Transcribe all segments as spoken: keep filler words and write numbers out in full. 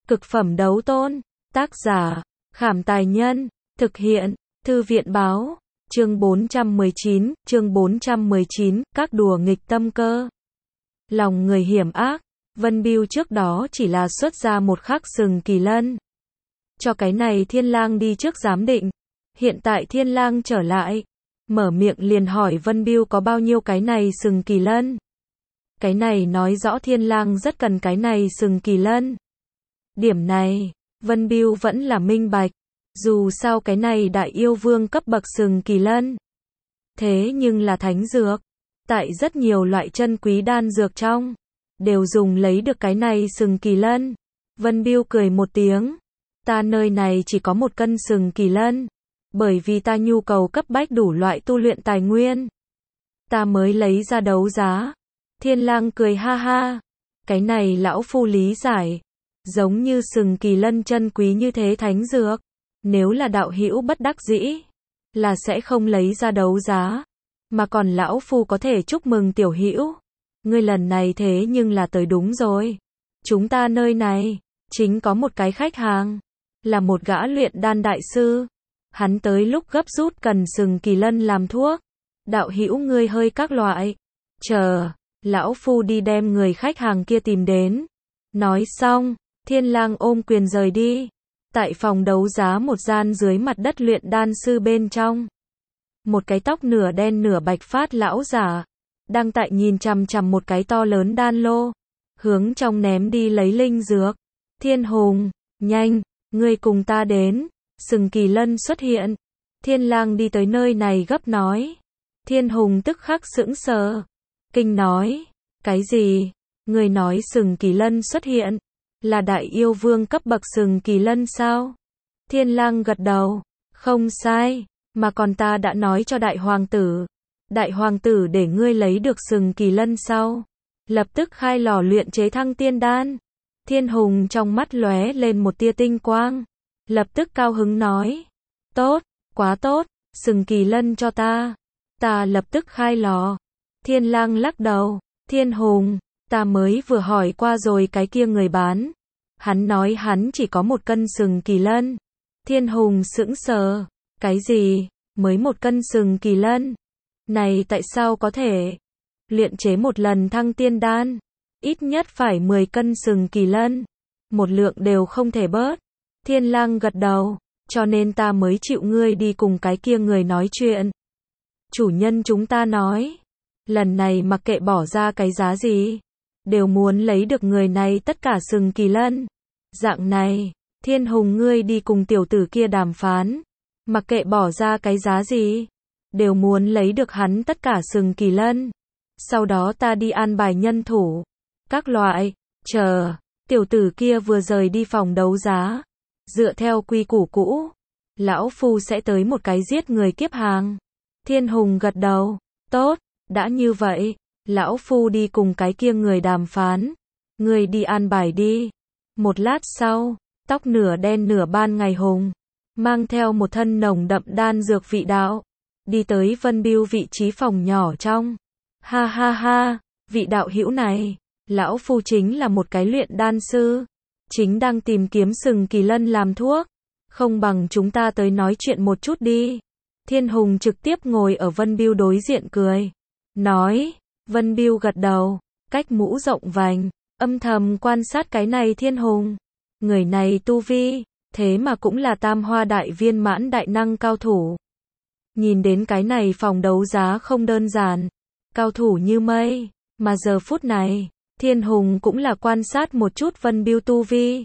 Cực phẩm đấu tôn. Tác giả, Khảm Tài Nhân. Thực hiện, Thư viện Báo. Chương bốn trăm mười chín, chương bốn trăm mười chín, các đùa nghịch tâm cơ. Lòng người hiểm ác, Vân Bưu trước đó chỉ là xuất ra một khắc sừng kỳ lân. Cho cái này Thiên Lang đi trước giám định. Hiện tại Thiên Lang trở lại, mở miệng liền hỏi Vân Bưu có bao nhiêu cái này sừng kỳ lân. Cái này nói rõ Thiên Lang rất cần cái này sừng kỳ lân. Điểm này, Vân Bưu vẫn là minh bạch. Dù sao cái này đại yêu vương cấp bậc sừng kỳ lân. Thế nhưng là thánh dược. Tại rất nhiều loại chân quý đan dược trong, đều dùng lấy được cái này sừng kỳ lân. Vân Bưu cười một tiếng. Ta nơi này chỉ có một cân sừng kỳ lân. Bởi vì ta nhu cầu cấp bách đủ loại tu luyện tài nguyên. Ta mới lấy ra đấu giá. Thiên Lang cười ha ha. Cái này lão phu lý giải. Giống như sừng kỳ lân chân quý như thế thánh dược. Nếu là đạo hữu bất đắc dĩ, là sẽ không lấy ra đấu giá. Mà còn lão phu có thể chúc mừng tiểu hữu. Ngươi lần này thế nhưng là tới đúng rồi. Chúng ta nơi này, chính có một cái khách hàng. Là một gã luyện đan đại sư. Hắn tới lúc gấp rút cần sừng kỳ lân làm thuốc. Đạo hữu ngươi hơi các loại. Chờ, lão phu đi đem người khách hàng kia tìm đến. Nói xong, Thiên Lang ôm quyền rời đi. Tại phòng đấu giá một gian dưới mặt đất luyện đan sư bên trong. Một cái tóc nửa đen nửa bạch phát lão giả. Đang tại nhìn chằm chằm một cái to lớn đan lô. Hướng trong ném đi lấy linh dược. Thiên Hùng, nhanh, ngươi cùng ta đến. Sừng kỳ lân xuất hiện. Thiên Lang đi tới nơi này gấp nói. Thiên Hùng tức khắc sững sờ. Kinh nói. Cái gì? Ngươi nói sừng kỳ lân xuất hiện. Là đại yêu vương cấp bậc sừng kỳ lân sao? Thiên Lang gật đầu. Không sai. Mà còn ta đã nói cho đại hoàng tử. Đại hoàng tử để ngươi lấy được sừng kỳ lân sau. Lập tức khai lò luyện chế thăng tiên đan. Thiên Hùng trong mắt lóe lên một tia tinh quang. Lập tức cao hứng nói. Tốt, quá tốt, sừng kỳ lân cho ta. Ta lập tức khai lò. Thiên Lang lắc đầu. Thiên Hùng, ta mới vừa hỏi qua rồi cái kia người bán. Hắn nói hắn chỉ có một cân sừng kỳ lân. Thiên Hùng sững sờ. Cái gì? Mới một cân sừng kỳ lân? Này tại sao có thể? Luyện chế một lần thăng tiên đan. Ít nhất phải mười cân sừng kỳ lân. Một lượng đều không thể bớt. Thiên Lang gật đầu. Cho nên ta mới chịu ngươi đi cùng cái kia người nói chuyện. Chủ nhân chúng ta nói. Lần này mặc kệ bỏ ra cái giá gì. Đều muốn lấy được người này tất cả sừng kỳ lân. Dạng này, Thiên Hùng ngươi đi cùng tiểu tử kia đàm phán. Mặc kệ bỏ ra cái giá gì. Đều muốn lấy được hắn tất cả sừng kỳ lân. Sau đó ta đi an bài nhân thủ. Các loại, chờ, tiểu tử kia vừa rời đi phòng đấu giá. Dựa theo quy củ cũ. Lão phu sẽ tới một cái giết người kiếp hàng. Thiên Hùng gật đầu. Tốt, đã như vậy. Lão phu đi cùng cái kia người đàm phán. Người đi an bài đi. Một lát sau, tóc nửa đen nửa ban ngày hùng. Mang theo một thân nồng đậm đan dược vị đạo. Đi tới Vân Bưu vị trí phòng nhỏ trong. Ha ha ha, vị đạo hữu này. Lão phu chính là một cái luyện đan sư. Chính đang tìm kiếm sừng kỳ lân làm thuốc. Không bằng chúng ta tới nói chuyện một chút đi. Thiên Hùng trực tiếp ngồi ở Vân Bưu đối diện cười. Nói. Vân Bưu gật đầu. Cách mũ rộng vành. Âm thầm quan sát cái này Thiên Hùng. Người này tu vi. Thế mà cũng là tam hoa đại viên mãn đại năng cao thủ. Nhìn đến cái này phòng đấu giá không đơn giản. Cao thủ như mây. Mà giờ phút này. Thiên Hùng cũng là quan sát một chút Vân Bưu tu vi.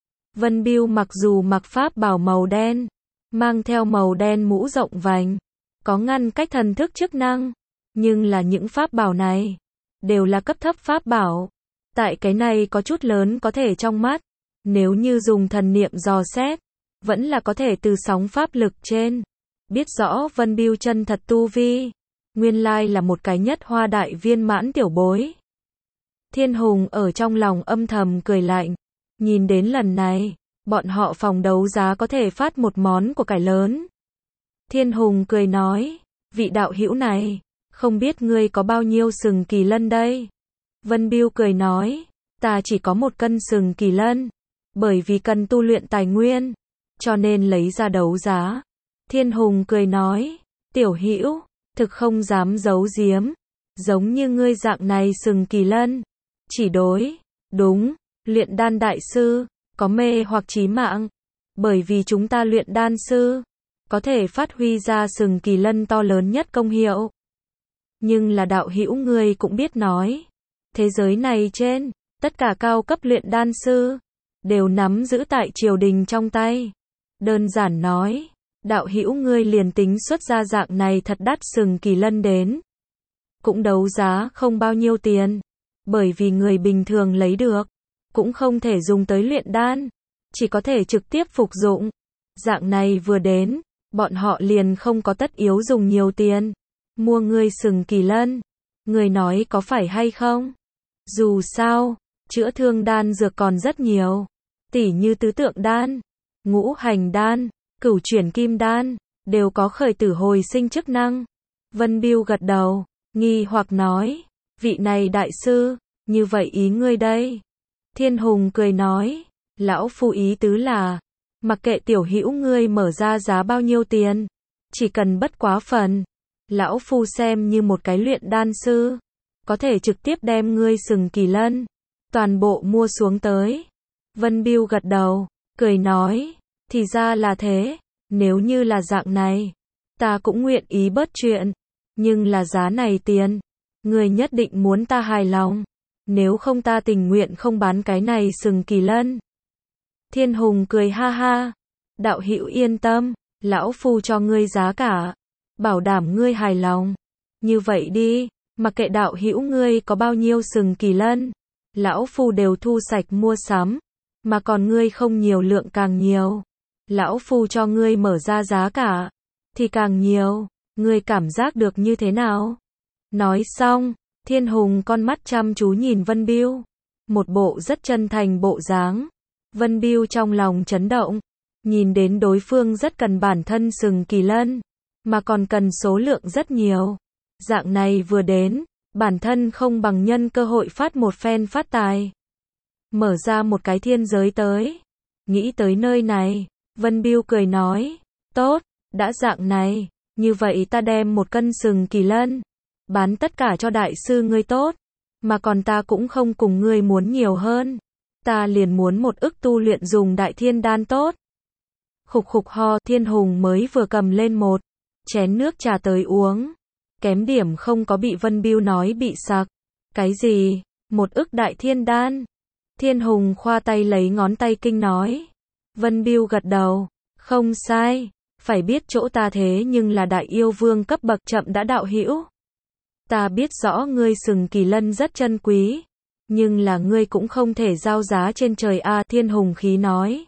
Vân Bưu mặc dù mặc pháp bảo màu đen, mang theo màu đen mũ rộng vành, có ngăn cách thần thức chức năng, nhưng là những pháp bảo này đều là cấp thấp pháp bảo. Tại cái này có chút lớn có thể trong mắt, nếu như dùng thần niệm dò xét, vẫn là có thể từ sóng pháp lực trên biết rõ Vân Bưu chân thật tu vi, nguyên lai là một cái nhất hoa đại viên mãn tiểu bối. Thiên Hùng ở trong lòng âm thầm cười lạnh, nhìn đến lần này, bọn họ phòng đấu giá có thể phát một món của cải lớn. Thiên Hùng cười nói, vị đạo hữu này, không biết ngươi có bao nhiêu sừng kỳ lân đây? Vân Bưu cười nói, ta chỉ có một cân sừng kỳ lân. bởi vì cần tu luyện tài nguyên, cho nên lấy ra đấu giá. Thiên Hùng cười nói, tiểu hữu, thực không dám giấu giếm, giống như ngươi dạng này sừng kỳ lân, chỉ đối, đúng, luyện đan đại sư, có mê hoặc chí mạng, bởi vì chúng ta luyện đan sư, có thể phát huy ra sừng kỳ lân to lớn nhất công hiệu. Nhưng là đạo hữu ngươi cũng biết nói, thế giới này trên, tất cả cao cấp luyện đan sư, đều nắm giữ tại triều đình trong tay. Đơn giản nói, đạo hữu ngươi liền tính xuất ra dạng này thật đắt sừng kỳ lân đến, cũng đấu giá không bao nhiêu tiền, bởi vì người bình thường lấy được, cũng không thể dùng tới luyện đan, chỉ có thể trực tiếp phục dụng. Dạng này vừa đến, bọn họ liền không có tất yếu dùng nhiều tiền, mua ngươi sừng kỳ lân. Người nói có phải hay không? Dù sao, chữa thương đan dược còn rất nhiều, tỉ như tứ tượng đan, ngũ hành đan, cửu chuyển kim đan, đều có khởi tử hồi sinh chức năng. Vân Biêu gật đầu, nghi hoặc nói, vị này đại sư, như vậy ý ngươi đây? Thiên Hùng cười nói, lão phu ý tứ là, mặc kệ tiểu hữu ngươi mở ra giá bao nhiêu tiền, chỉ cần bất quá phần, lão phu xem như một cái luyện đan sư, có thể trực tiếp đem ngươi sừng kỳ lân, toàn bộ mua xuống tới. Vân Biêu gật đầu, cười nói, thì ra là thế, nếu như là dạng này, ta cũng nguyện ý bớt chuyện, nhưng là giá này tiền, ngươi nhất định muốn ta hài lòng, nếu không ta tình nguyện không bán cái này sừng kỳ lân. Thiên Hùng cười ha ha, đạo hữu yên tâm, lão phu cho ngươi giá cả, bảo đảm ngươi hài lòng. Như vậy đi, mặc kệ đạo hữu ngươi có bao nhiêu sừng kỳ lân, lão phu đều thu sạch mua sắm, mà còn ngươi không nhiều lượng càng nhiều, lão phu cho ngươi mở ra giá cả, thì càng nhiều, ngươi cảm giác được như thế nào? Nói xong, Thiên Hùng con mắt chăm chú nhìn Vân Biêu, một bộ rất chân thành bộ dáng. Vân Biêu trong lòng chấn động, nhìn đến đối phương rất cần bản thân sừng kỳ lân, mà còn cần số lượng rất nhiều. Dạng này vừa đến, bản thân không bằng nhân cơ hội phát một phen phát tài, mở ra một cái thiên giới tới. Nghĩ tới nơi này, Vân Biêu cười nói, tốt, đã dạng này, như vậy ta đem một cân sừng kỳ lân, bán tất cả cho đại sư ngươi tốt, mà còn ta cũng không cùng ngươi muốn nhiều hơn, ta liền muốn một ức tu luyện dùng đại thiên đan tốt. Khục khục ho, Thiên Hùng mới vừa cầm lên một chén nước trà tới uống, kém điểm không có bị Vân Biêu nói bị sặc. Cái gì? Một ức đại thiên đan? Thiên Hùng khoa tay lấy ngón tay kinh nói. Vân Biêu gật đầu, không sai, phải biết chỗ ta thế nhưng là đại yêu vương cấp bậc chậm đã đạo hữu. Ta biết rõ ngươi sừng kỳ lân rất chân quý, nhưng là ngươi cũng không thể giao giá trên trời a, Thiên Hùng khí nói.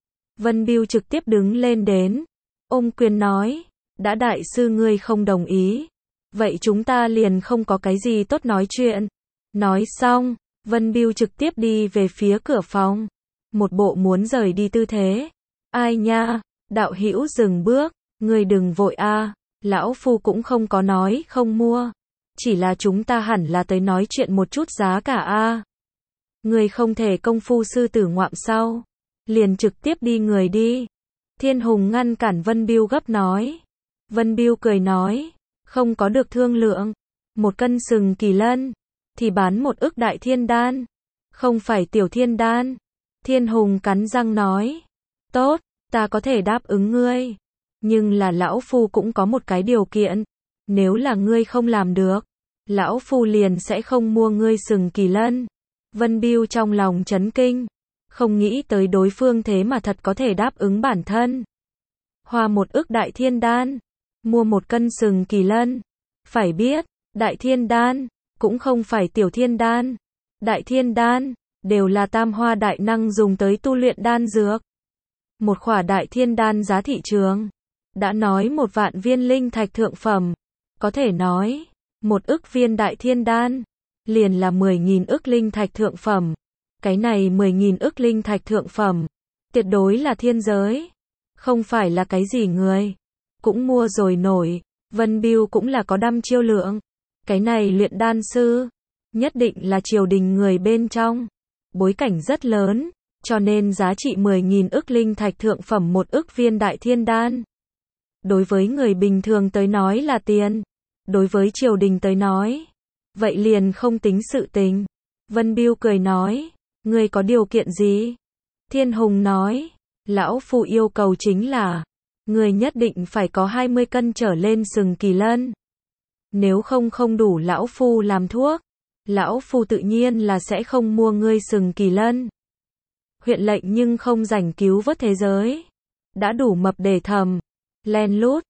Vân Biêu trực tiếp đứng lên đến, ôm quyền nói, đã đại sư ngươi không đồng ý, vậy chúng ta liền không có cái gì tốt nói chuyện. Nói xong, Vân Biêu trực tiếp đi về phía cửa phòng, một bộ muốn rời đi tư thế. Ai nha, đạo hữu dừng bước, ngươi đừng vội a, lão phu cũng không có nói không mua, chỉ là chúng ta hẳn là tới nói chuyện một chút giá cả a. Ngươi không thể công phu sư tử ngoạm sau, liền trực tiếp đi người đi. Thiên Hùng ngăn cản Vân Biêu gấp nói. Vân Biêu cười nói, không có được thương lượng, một cân sừng kỳ lân, thì bán một ức đại thiên đan, không phải tiểu thiên đan. Thiên Hùng cắn răng nói, tốt, ta có thể đáp ứng ngươi, nhưng là lão phu cũng có một cái điều kiện, nếu là ngươi không làm được, lão phu liền sẽ không mua ngươi sừng kỳ lân. Vân Biêu trong lòng chấn kinh, không nghĩ tới đối phương thế mà thật có thể đáp ứng bản thân. Hoa một ức đại thiên đan, mua một cân sừng kỳ lân. Phải biết, đại thiên đan, cũng không phải tiểu thiên đan. Đại thiên đan, đều là tam hoa đại năng dùng tới tu luyện đan dược. Một khỏa đại thiên đan giá thị trường, đã nói một vạn viên linh thạch thượng phẩm. Có thể nói, một ức viên đại thiên đan, liền là mười nghìn ức linh thạch thượng phẩm. Cái này mười nghìn ức linh thạch thượng phẩm, tuyệt đối là thiên giới. Không phải là cái gì người cũng mua rồi nổi. Vân Biêu cũng là có đăm chiêu lượng. Cái này luyện đan sư, nhất định là triều đình người bên trong, bối cảnh rất lớn, cho nên giá trị mười nghìn ức linh thạch thượng phẩm một ức viên đại thiên đan. Đối với người bình thường tới nói là tiền, đối với triều đình tới nói, vậy liền không tính sự tình. Vân Bưu cười nói, ngươi có điều kiện gì? Thiên Hùng nói, lão phu yêu cầu chính là, ngươi nhất định phải có hai mươi cân trở lên sừng kỳ lân. Nếu không không đủ lão phu làm thuốc, lão phu tự nhiên là sẽ không mua ngươi sừng kỳ lân. Huyện lệnh nhưng không rảnh cứu vớt thế giới, đã đủ mập để thầm, len lút,